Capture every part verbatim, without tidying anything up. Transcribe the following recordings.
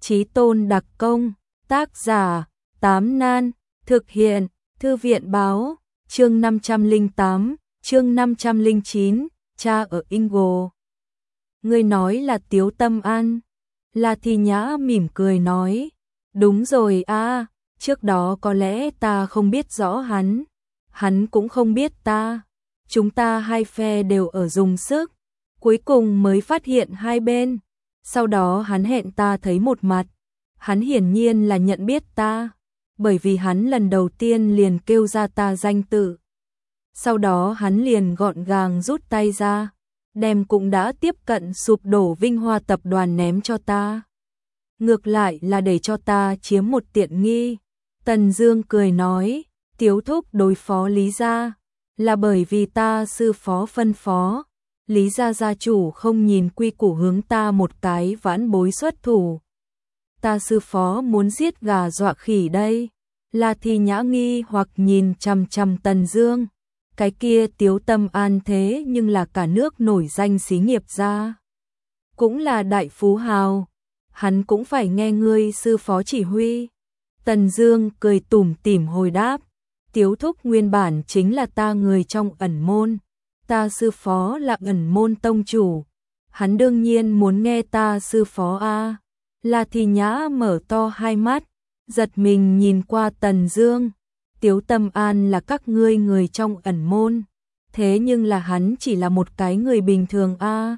Chí tôn đặc công, tác giả, Tám Nan, thực hiện, Thư viện báo, chương năm trăm lẻ tám, chương năm trăm lẻ chín, cha ở Ingo. Ngươi nói là Tiếu Tâm An. La Thi Nhã mỉm cười nói, đúng rồi a, trước đó có lẽ ta không biết rõ hắn, hắn cũng không biết ta. Chúng ta hai phe đều ở dùng sức, cuối cùng mới phát hiện hai bên. Sau đó hắn hẹn ta thấy một mặt, hắn hiển nhiên là nhận biết ta, bởi vì hắn lần đầu tiên liền kêu ra ta danh tự. Sau đó hắn liền gọn gàng rút tay ra, đem cũng đã tiếp cận sụp đổ Vinh Hoa tập đoàn ném cho ta. Ngược lại là để cho ta chiếm một tiện nghi. Tần Dương cười nói, Tiếu thúc đối phó Lý gia là bởi vì ta sư phó phân phó. Lý gia gia chủ không nhìn quy củ hướng ta một cái vãn bối xuất thủ. Ta sư phó muốn giết gà dọa khỉ đây. La Thi Nhã nghi hoặc nhìn chằm chằm Tần Dương. Cái kia Tiếu Tâm An thế nhưng là cả nước nổi danh xí nghiệp gia, cũng là đại phú hào, hắn cũng phải nghe ngươi sư phó chỉ huy. Tần Dương cười tủm tỉm hồi đáp, Tiếu thúc nguyên bản chính là ta người trong ẩn môn, ta sư phó là ẩn môn tông chủ, hắn đương nhiên muốn nghe ta sư phó a. La Thi Nhã mở to hai mắt, giật mình nhìn qua Tần Dương. Tiếu Tâm An là các ngươi người trong ẩn môn, thế nhưng là hắn chỉ là một cái người bình thường a.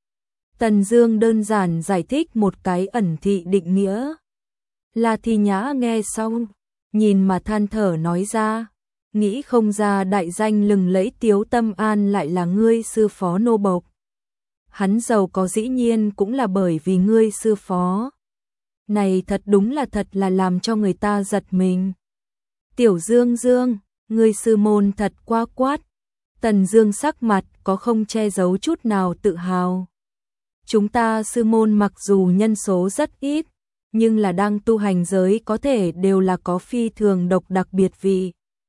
Tần Dương đơn giản giải thích một cái ẩn thị định nghĩa. La Thi Nhã nghe xong, nhìn mà than thở nói ra, nghĩ không ra đại danh lừng lẫy Tiếu Tâm An lại là ngươi sư phó nô bộc. Hắn giàu có dĩ nhiên cũng là bởi vì ngươi sư phó. Này thật đúng là thật là làm cho người ta giật mình. Tiểu Dương Dương, ngươi sư môn thật quá quát. Tần Dương sắc mặt có không che giấu chút nào tự hào. Chúng ta sư môn mặc dù nhân số rất ít, nhưng là đang tu hành giới có thể đều là có phi thường độc đặc biệt vị.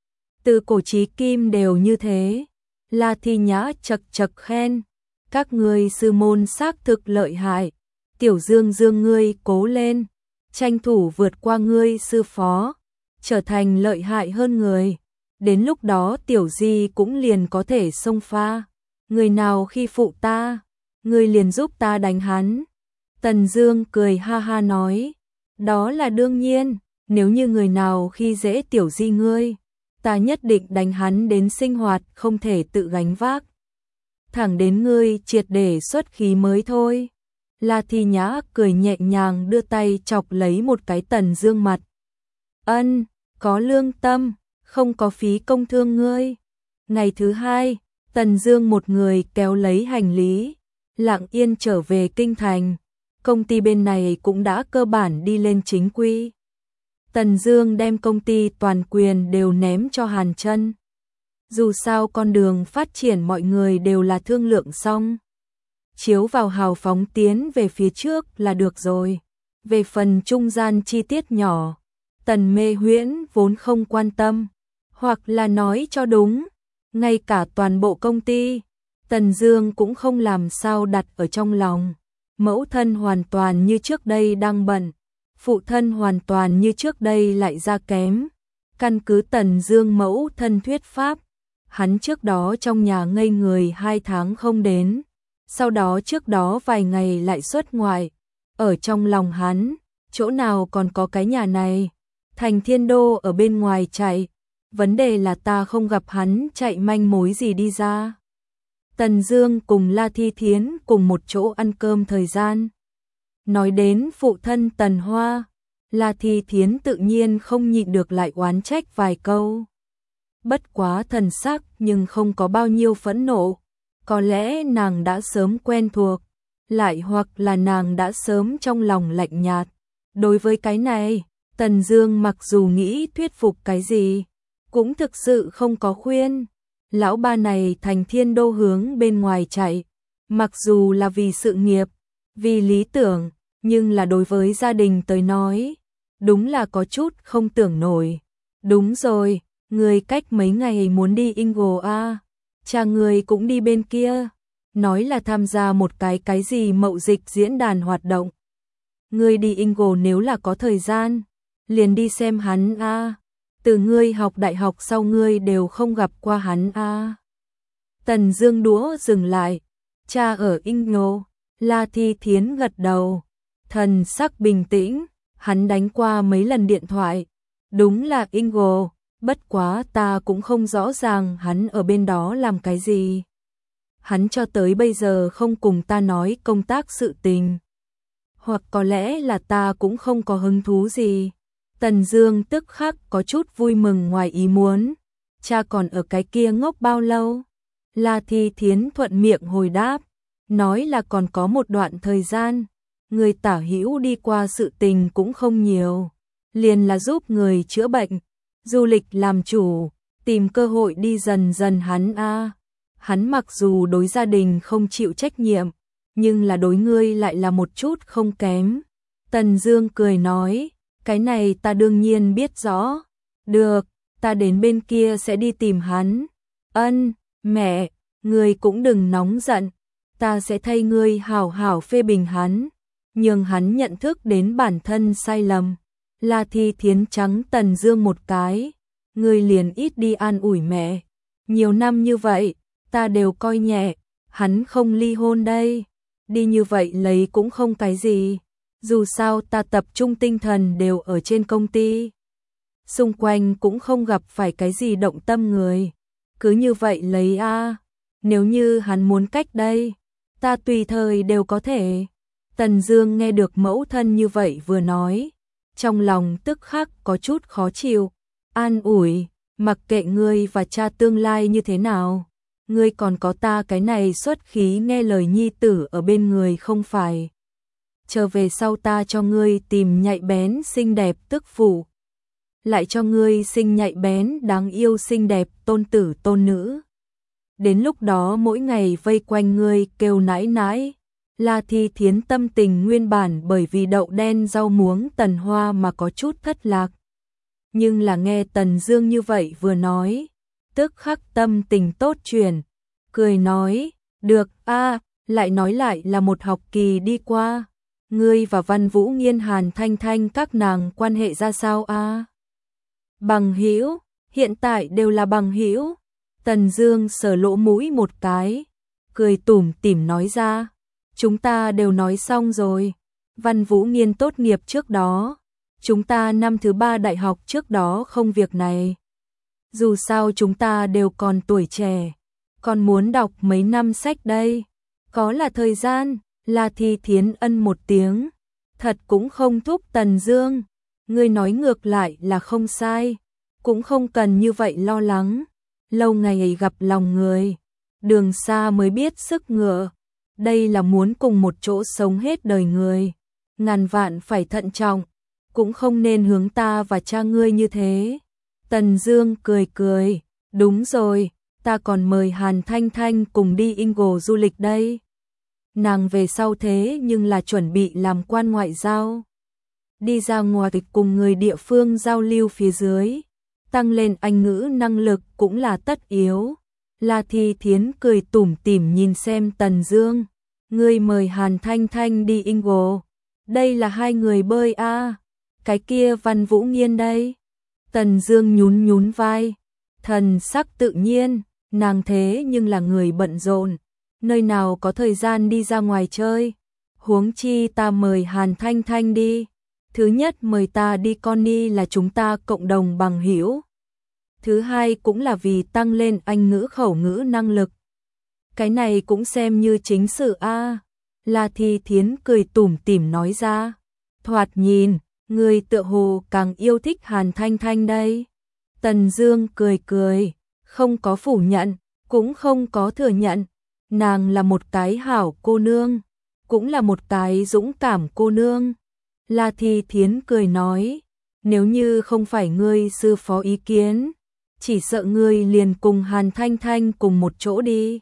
Từ cổ chí kim đều như thế. La Thi Nhã chậc chậc khen, các ngươi sư môn xác thực lợi hại. Tiểu Dương Dương ngươi cố lên, tranh thủ vượt qua ngươi sư phó, trở thành lợi hại hơn người. Đến lúc đó tiểu di cũng liền có thể xông pha. Người nào khi phụ ta, ngươi liền giúp ta đánh hắn. Tần Dương cười ha ha nói, đó là đương nhiên, nếu như người nào khi dễ tiểu di ngươi, ta nhất định đánh hắn đến sinh hoạt không thể tự gánh vác. Thẳng đến ngươi triệt để xuất khí mới thôi. La Thi Nhã cười nhẹ nhàng đưa tay chọc lấy một cái Tần Dương mặt. Ân, có lương tâm, không có phí công thương ngươi. Ngày thứ hai, Tần Dương một người kéo lấy hành lý, lặng yên trở về kinh thành. Công ty bên này cũng đã cơ bản đi lên chính quy. Tần Dương đem công ty toàn quyền đều ném cho Hàn Chân. Dù sao con đường phát triển mọi người đều là thương lượng xong, chiếu vào hào phóng tiến về phía trước là được rồi. Về phần trung gian chi tiết nhỏ, Tần Mê Huyễn vốn không quan tâm, hoặc là nói cho đúng, ngay cả toàn bộ công ty, Tần Dương cũng không làm sao đặt ở trong lòng. Mẫu thân hoàn toàn như trước đây đang bận, phụ thân hoàn toàn như trước đây lại ra kém. Căn cứ Tần Dương mẫu thân thuyết pháp, hắn trước đó trong nhà ngây người hai tháng không đến, sau đó trước đó vài ngày lại xuất ngoại. Ở trong lòng hắn, chỗ nào còn có cái nhà này, Thành Thiên Đô ở bên ngoài chạy, vấn đề là ta không gặp hắn chạy manh mối gì đi ra. Tần Dương cùng La Thi Thiến cùng một chỗ ăn cơm thời gian. Nói đến phụ thân Tần Hoa, La Thi Thiến tự nhiên không nhịn được lại oán trách vài câu. Bất quá thần sắc nhưng không có bao nhiêu phẫn nộ, có lẽ nàng đã sớm quen thuộc, lại hoặc là nàng đã sớm trong lòng lạnh nhạt. Đối với cái này, Tần Dương mặc dù nghĩ thuyết phục cái gì, cũng thực sự không có khuyên. Lão ba này Thành Thiên Đô hướng bên ngoài chạy, mặc dù là vì sự nghiệp, vì lý tưởng, nhưng là đối với gia đình tới nói, đúng là có chút không tưởng nổi. Đúng rồi, người cách mấy ngày muốn đi Ingo a, cha người cũng đi bên kia, nói là tham gia một cái cái gì mậu dịch diễn đàn hoạt động. ngươi đi Ingo nếu là có thời gian, liền đi xem hắn a. Từ ngươi học đại học sau ngươi đều không gặp qua hắn a. Tần Dương đũa dừng lại, cha ở Ingo, La Thi Thiến gật đầu, thần sắc bình tĩnh, hắn đánh qua mấy lần điện thoại, đúng là Ingo, bất quá ta cũng không rõ ràng hắn ở bên đó làm cái gì. Hắn cho tới bây giờ không cùng ta nói công tác sự tình. Hoặc có lẽ là ta cũng không có hứng thú gì. Tần Dương tức khắc có chút vui mừng ngoài ý muốn. Cha còn ở cái kia ngốc bao lâu? La Thi Thiến thuận miệng hồi đáp, nói là còn có một đoạn thời gian. Người tả hữu đi qua sự tình cũng không nhiều, liền là giúp người chữa bệnh, du lịch làm chủ, tìm cơ hội đi dần dần hắn a. Hắn mặc dù đối gia đình không chịu trách nhiệm, nhưng là đối ngươi lại là một chút không kém. Tần Dương cười nói, cái này ta đương nhiên biết rõ. Được, ta đến bên kia sẽ đi tìm hắn. Ân, mẹ, ngươi cũng đừng nóng giận, ta sẽ thay ngươi hảo hảo phê bình hắn, nhưng hắn nhận thức đến bản thân sai lầm. La Thi Thiến trắng Tần Dương một cái, ngươi liền ít đi an ủi mẹ. Nhiều năm như vậy, ta đều coi nhẹ, hắn không ly hôn đây. Đi như vậy lấy cũng không cái gì, dù sao ta tập trung tinh thần đều ở trên công ty. Xung quanh cũng không gặp phải cái gì động tâm người. Cứ như vậy lấy a, nếu như hắn muốn cách đây, ta tùy thời đều có thể. Tần Dương nghe được mẫu thân như vậy vừa nói, trong lòng tức khắc có chút khó chịu, an ủi, mặc kệ ngươi và cha tương lai như thế nào, ngươi còn có ta cái này xuất khí nghe lời nhi tử ở bên người không phải. Trở về sau ta cho ngươi tìm nhạy bén xinh đẹp tức phụ, lại cho ngươi sinh nhạy bén đáng yêu xinh đẹp tôn tử tôn nữ. Đến lúc đó mỗi ngày vây quanh ngươi kêu nãi nãi. La Thi Thiến tâm tình nguyên bản bởi vì đậu đen rau muống Tần Hoa mà có chút thất lạc. Nhưng là nghe Tần Dương như vậy vừa nói, tức khắc tâm tình tốt chuyển, cười nói, được a, lại nói lại là một học kỳ đi qua, ngươi và Văn Vũ Nghiên Hàn Thanh Thanh các nàng quan hệ ra sao a? Bằng hữu, hiện tại đều là bằng hữu. Tần Dương sờ lỗ mũi một cái, cười tủm tỉm nói ra, chúng ta đều nói xong rồi. Văn Vũ Nghiên tốt nghiệp trước đó, chúng ta năm thứ ba đại học trước đó không việc này. Dù sao chúng ta đều còn tuổi trẻ, còn muốn đọc mấy năm sách đây. Có là thời gian. La Thi Thiến ân một tiếng, thật cũng không thúc Tần Dương, ngươi nói ngược lại là không sai, cũng không cần như vậy lo lắng. Lâu ngày gặp lòng người, đường xa mới biết sức ngựa. Đây là muốn cùng một chỗ sống hết đời người, ngàn vạn phải thận trọng, cũng không nên hướng ta và cha ngươi như thế. Tần Dương cười cười, đúng rồi, ta còn mời Hàn Thanh Thanh cùng đi Ingo du lịch đây. Nàng về sau thế nhưng là chuẩn bị làm quan ngoại giao, đi ra ngoài cùng người địa phương giao lưu phía dưới, tăng lên Anh ngữ năng lực cũng là tất yếu. La Thi Thiến cười tủm tỉm nhìn xem Tần Dương, ngươi mời Hàn Thanh Thanh đi Ingo, đây là hai người bơi a, cái kia Văn Vũ Nghiên đây. Tần Dương nhún nhún vai, thần sắc tự nhiên, nàng thế nhưng là người bận rộn, nơi nào có thời gian đi ra ngoài chơi. Huống chi ta mời Hàn Thanh Thanh đi, thứ nhất mời ta đi Connie là chúng ta cộng đồng bằng hữu, thứ hai cũng là vì tăng lên Anh ngữ khẩu ngữ năng lực. Cái này cũng xem như chính sự a. La Thi Thiến cười tủm tỉm nói ra, thoạt nhìn, người tựa hồ càng yêu thích Hàn Thanh Thanh đây. Tần Dương cười cười, không có phủ nhận, cũng không có thừa nhận, nàng là một cái hảo cô nương, cũng là một cái dũng cảm cô nương. La Thi Thiến cười nói, nếu như không phải ngươi sư phó ý kiến, chỉ sợ ngươi liền cùng Hàn Thanh Thanh cùng một chỗ đi.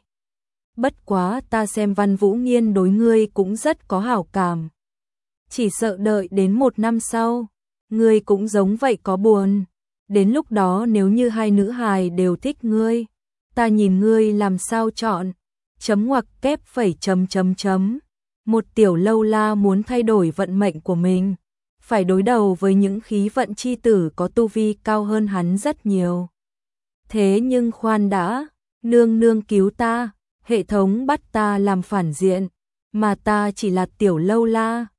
Bất quá ta xem Văn Vũ Nghiên đối ngươi cũng rất có hảo cảm, chỉ sợ đợi đến một năm sau, ngươi cũng giống vậy có buồn. Đến lúc đó nếu như hai nữ hài đều thích ngươi, ta nhìn ngươi làm sao chọn. Chấm ngoặc kép phẩy chấm chấm chấm. Một tiểu lâu la muốn thay đổi vận mệnh của mình, phải đối đầu với những khí vận chi tử có tu vi cao hơn hắn rất nhiều. Thế nhưng khoan đã, nương nương cứu ta, hệ thống bắt ta làm phản diện, mà ta chỉ là tiểu lâu la,